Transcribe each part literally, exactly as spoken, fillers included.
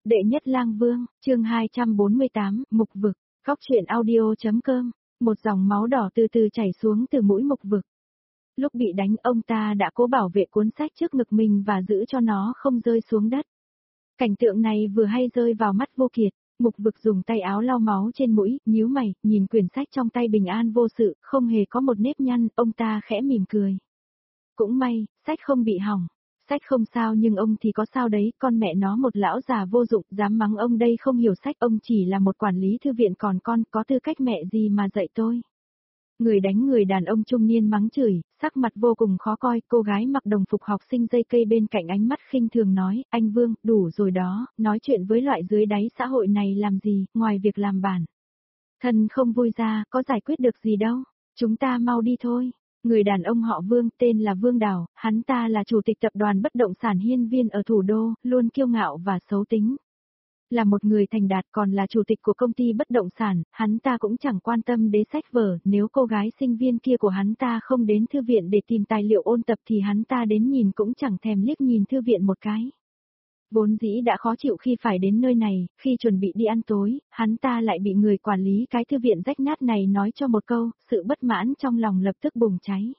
Đệ nhất lang vương, chương hai trăm bốn mươi tám, mục vực, góc truyện audio.com, một dòng máu đỏ từ từ chảy xuống từ mũi mục vực. Lúc bị đánh ông ta đã cố bảo vệ cuốn sách trước ngực mình và giữ cho nó không rơi xuống đất. Cảnh tượng này vừa hay rơi vào mắt Vô Kiệt, mục vực dùng tay áo lau máu trên mũi, nhíu mày, nhìn quyển sách trong tay bình an vô sự, không hề có một nếp nhăn, ông ta khẽ mỉm cười. Cũng may, sách không bị hỏng. Sách không sao nhưng ông thì có sao đấy, con mẹ nó một lão già vô dụng, dám mắng ông đây không hiểu sách, ông chỉ là một quản lý thư viện còn con, có tư cách mẹ gì mà dạy tôi. Người đánh người đàn ông trung niên mắng chửi, sắc mặt vô cùng khó coi, cô gái mặc đồng phục học sinh dây cây bên cạnh ánh mắt khinh thường nói, anh Vương, đủ rồi đó, nói chuyện với loại dưới đáy xã hội này làm gì, ngoài việc làm bản. Thân không vui ra, có giải quyết được gì đâu, chúng ta mau đi thôi. Người đàn ông họ Vương tên là Vương Đào, hắn ta là chủ tịch tập đoàn bất động sản Hiên Viên ở thủ đô, luôn kiêu ngạo và xấu tính. Là một người thành đạt còn là chủ tịch của công ty bất động sản, hắn ta cũng chẳng quan tâm đến sách vở, nếu cô gái sinh viên kia của hắn ta không đến thư viện để tìm tài liệu ôn tập thì hắn ta đến nhìn cũng chẳng thèm liếc nhìn thư viện một cái. Vốn dĩ đã khó chịu khi phải đến nơi này, khi chuẩn bị đi ăn tối, hắn ta lại bị người quản lý cái thư viện rách nát này nói cho một câu, sự bất mãn trong lòng lập tức bùng cháy.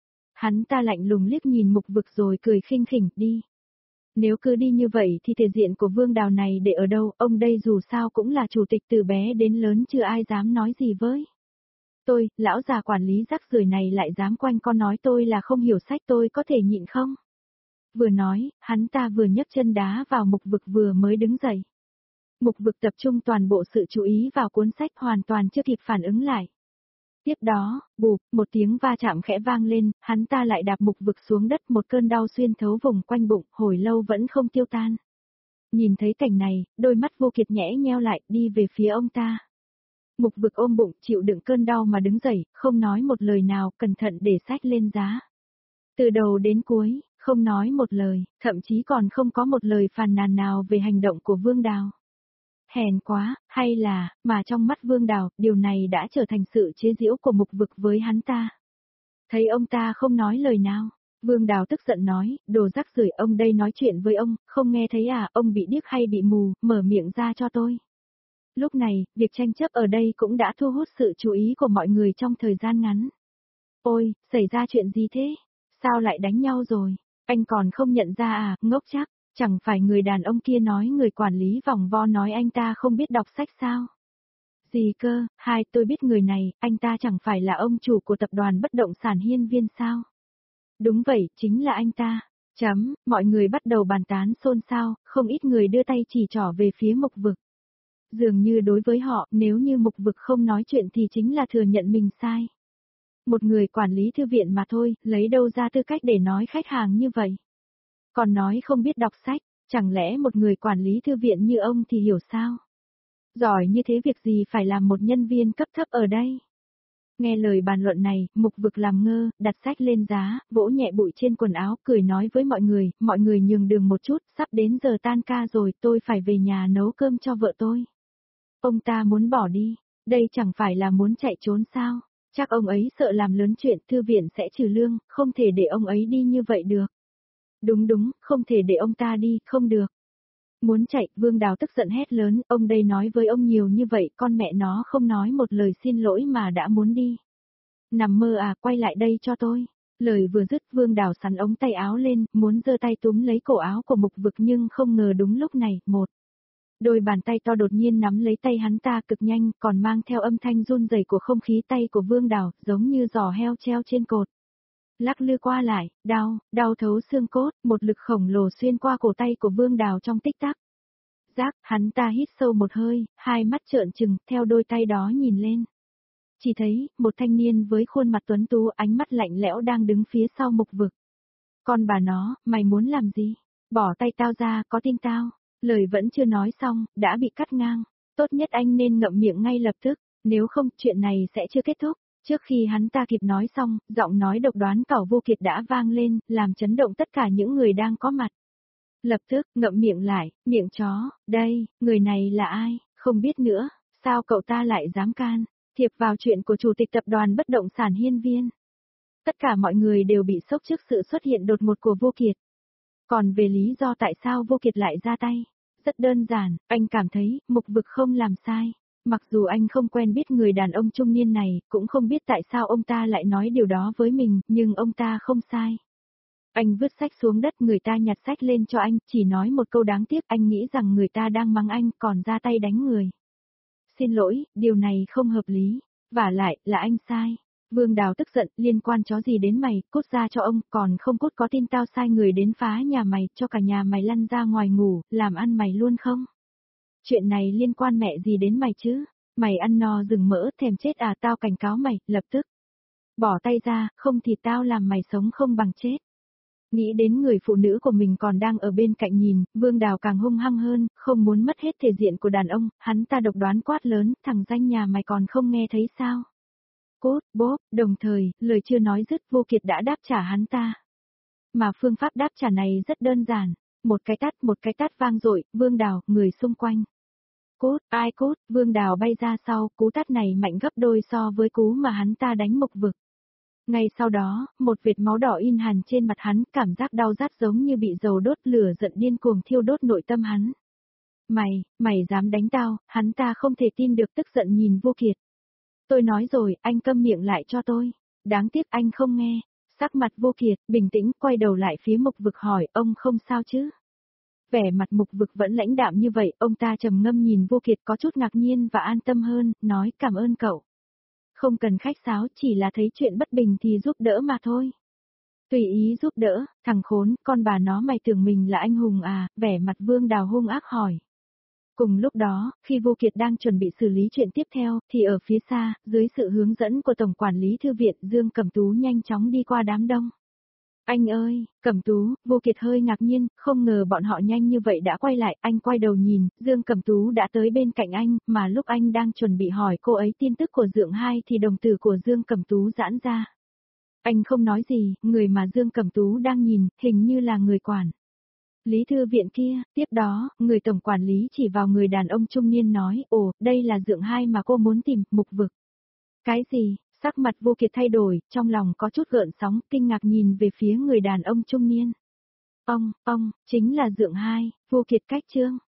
Hắn ta lạnh lùng liếc nhìn mục vực rồi cười khinh khỉnh, đi. Nếu cứ đi như vậy thì thể diện của Vương Đào này để ở đâu, ông đây dù sao cũng là chủ tịch từ bé đến lớn chưa ai dám nói gì với. Tôi, lão già quản lý rắc rưởi này lại dám quanh con nói tôi là không hiểu sách, tôi có thể nhịn không? Vừa nói, hắn ta vừa nhấc chân đá vào mục vực vừa mới đứng dậy. Mục vực tập trung toàn bộ sự chú ý vào cuốn sách hoàn toàn chưa kịp phản ứng lại. Tiếp đó, bụp, một tiếng va chạm khẽ vang lên, hắn ta lại đạp mục vực xuống đất, một cơn đau xuyên thấu vùng quanh bụng, hồi lâu vẫn không tiêu tan. Nhìn thấy cảnh này, đôi mắt Vô Kiệt nhẽ nheo lại, đi về phía ông ta. Mục vực ôm bụng, chịu đựng cơn đau mà đứng dậy, không nói một lời nào, cẩn thận để sách lên giá. Từ đầu đến cuối, không nói một lời, thậm chí còn không có một lời phàn nàn nào về hành động của Vương Đào. Hèn quá, hay là, mà trong mắt Vương Đào, điều này đã trở thành sự chế giễu của mục vực với hắn ta. Thấy ông ta không nói lời nào, Vương Đào tức giận nói, đồ rắc rưởi, ông đây nói chuyện với ông, không nghe thấy à, ông bị điếc hay bị mù, mở miệng ra cho tôi. Lúc này, việc tranh chấp ở đây cũng đã thu hút sự chú ý của mọi người trong thời gian ngắn. Ôi, xảy ra chuyện gì thế? Sao lại đánh nhau rồi? Anh còn không nhận ra à, ngốc chắc, chẳng phải người đàn ông kia nói người quản lý vòng vo nói anh ta không biết đọc sách sao? Gì cơ, hai tôi biết người này, anh ta chẳng phải là ông chủ của tập đoàn bất động sản Hiên Viên sao? Đúng vậy, chính là anh ta. Chấm, mọi người bắt đầu bàn tán xôn xao, không ít người đưa tay chỉ trỏ về phía mục vực. Dường như đối với họ, nếu như mục vực không nói chuyện thì chính là thừa nhận mình sai. Một người quản lý thư viện mà thôi, lấy đâu ra tư cách để nói khách hàng như vậy? Còn nói không biết đọc sách, chẳng lẽ một người quản lý thư viện như ông thì hiểu sao? Giỏi như thế việc gì phải làm một nhân viên cấp thấp ở đây? Nghe lời bàn luận này, mục vực làm ngơ, đặt sách lên giá, vỗ nhẹ bụi trên quần áo, cười nói với mọi người, mọi người nhường đường một chút, sắp đến giờ tan ca rồi, tôi phải về nhà nấu cơm cho vợ tôi. Ông ta muốn bỏ đi, đây chẳng phải là muốn chạy trốn sao? Chắc ông ấy sợ làm lớn chuyện, thư viện sẽ trừ lương, không thể để ông ấy đi như vậy được. Đúng đúng, không thể để ông ta đi, không được. Muốn chạy, Vương Đào tức giận hét lớn, ông đây nói với ông nhiều như vậy, con mẹ nó không nói một lời xin lỗi mà đã muốn đi. Nằm mơ à, quay lại đây cho tôi. Lời vừa dứt, Vương Đào sắn ống tay áo lên, muốn giơ tay túm lấy cổ áo của mục vực nhưng không ngờ đúng lúc này, một. Đôi bàn tay to đột nhiên nắm lấy tay hắn ta cực nhanh, còn mang theo âm thanh run rẩy của không khí tay của Vương Đào, giống như giò heo treo trên cột. Lắc lư qua lại, đau, đau thấu xương cốt, một lực khổng lồ xuyên qua cổ tay của Vương Đào trong tích tắc. Giác, hắn ta hít sâu một hơi, hai mắt trợn trừng, theo đôi tay đó nhìn lên. Chỉ thấy, một thanh niên với khuôn mặt tuấn tú, ánh mắt lạnh lẽo đang đứng phía sau mục vực. Con bà nó, mày muốn làm gì? Bỏ tay tao ra, có tin tao? Lời vẫn chưa nói xong, đã bị cắt ngang. Tốt nhất anh nên ngậm miệng ngay lập tức, nếu không, chuyện này sẽ chưa kết thúc. Trước khi hắn ta kịp nói xong, giọng nói độc đoán của Vô Kiệt đã vang lên, làm chấn động tất cả những người đang có mặt. Lập tức, ngậm miệng lại, miệng chó, đây, người này là ai, không biết nữa, sao cậu ta lại dám can, thiệp vào chuyện của chủ tịch tập đoàn bất động sản Hiên Viên. Tất cả mọi người đều bị sốc trước sự xuất hiện đột ngột của Vô Kiệt. Còn về lý do tại sao Vô Kiệt lại ra tay, Rất đơn giản, anh cảm thấy, Mục Vực không làm sai. Mặc dù anh không quen biết người đàn ông trung niên này, cũng không biết tại sao ông ta lại nói điều đó với mình, nhưng ông ta không sai. Anh vứt sách xuống đất, người ta nhặt sách lên cho anh, chỉ nói một câu đáng tiếc, anh nghĩ rằng người ta đang mắng anh, còn ra tay đánh người. Xin lỗi, điều này không hợp lý. Vả lại, là anh sai. Vương Đào tức giận, liên quan chó gì đến mày, cút ra cho ông, còn không cút có tin tao sai người đến phá nhà mày, cho cả nhà mày lăn ra ngoài ngủ, làm ăn mày luôn không? Chuyện này liên quan mẹ gì đến mày chứ? Mày ăn no rừng mỡ, thèm chết à, tao cảnh cáo mày, lập tức. Bỏ tay ra, không thì tao làm mày sống không bằng chết. Nghĩ đến người phụ nữ của mình còn đang ở bên cạnh nhìn, Vương Đào càng hung hăng hơn, không muốn mất hết thể diện của đàn ông, hắn ta độc đoán quát lớn, thằng danh nhà mày còn không nghe thấy sao? Cốt, bốp, đồng thời, lời chưa nói dứt, Vô Kiệt đã đáp trả hắn ta. Mà phương pháp đáp trả này rất đơn giản, một cái tát, một cái tát vang dội, Vương Đào, người xung quanh. Cốt, ai cốt, Vương Đào bay ra sau, cú tát này mạnh gấp đôi so với cú mà hắn ta đánh Mục Vực. Ngay sau đó, một vệt máu đỏ in hằn trên mặt hắn, cảm giác đau rát giống như bị dầu đốt, lửa giận điên cuồng thiêu đốt nội tâm hắn. Mày, mày dám đánh tao, hắn ta không thể tin được, tức giận nhìn Vô Kiệt. Tôi nói rồi, anh câm miệng lại cho tôi. Đáng tiếc anh không nghe. Sắc mặt Vô Kiệt, bình tĩnh, quay đầu lại phía Mục Vực hỏi, ông không sao chứ? Vẻ mặt Mục Vực vẫn lãnh đạm như vậy, ông ta trầm ngâm nhìn Vô Kiệt có chút ngạc nhiên và an tâm hơn, nói cảm ơn cậu. Không cần khách sáo, chỉ là thấy chuyện bất bình thì giúp đỡ mà thôi. Tùy ý giúp đỡ, thằng khốn, con bà nó mày tưởng mình là anh hùng à, vẻ mặt Vương Đào hung ác hỏi. Cùng lúc đó, khi Vô Kiệt đang chuẩn bị xử lý chuyện tiếp theo, thì ở phía xa, dưới sự hướng dẫn của Tổng Quản lý Thư viện, Dương Cẩm Tú nhanh chóng đi qua đám đông. Anh ơi, Cẩm Tú, Vô Kiệt hơi ngạc nhiên, không ngờ bọn họ nhanh như vậy đã quay lại, anh quay đầu nhìn, Dương Cẩm Tú đã tới bên cạnh anh, mà lúc anh đang chuẩn bị hỏi cô ấy tin tức của Dượng Hai thì đồng tử của Dương Cẩm Tú giãn ra. Anh không nói gì, người mà Dương Cẩm Tú đang nhìn, hình như là người quản lý thư viện kia, tiếp đó, người tổng quản lý chỉ vào người đàn ông trung niên nói, ồ, đây là Dượng Hai mà cô muốn tìm, Mục Vực. Cái gì? Sắc mặt Vô Kiệt thay đổi, trong lòng có chút gợn sóng, kinh ngạc nhìn về phía người đàn ông trung niên. Ông, ông, chính là Dượng Hai, Vô Kiệt cách chương.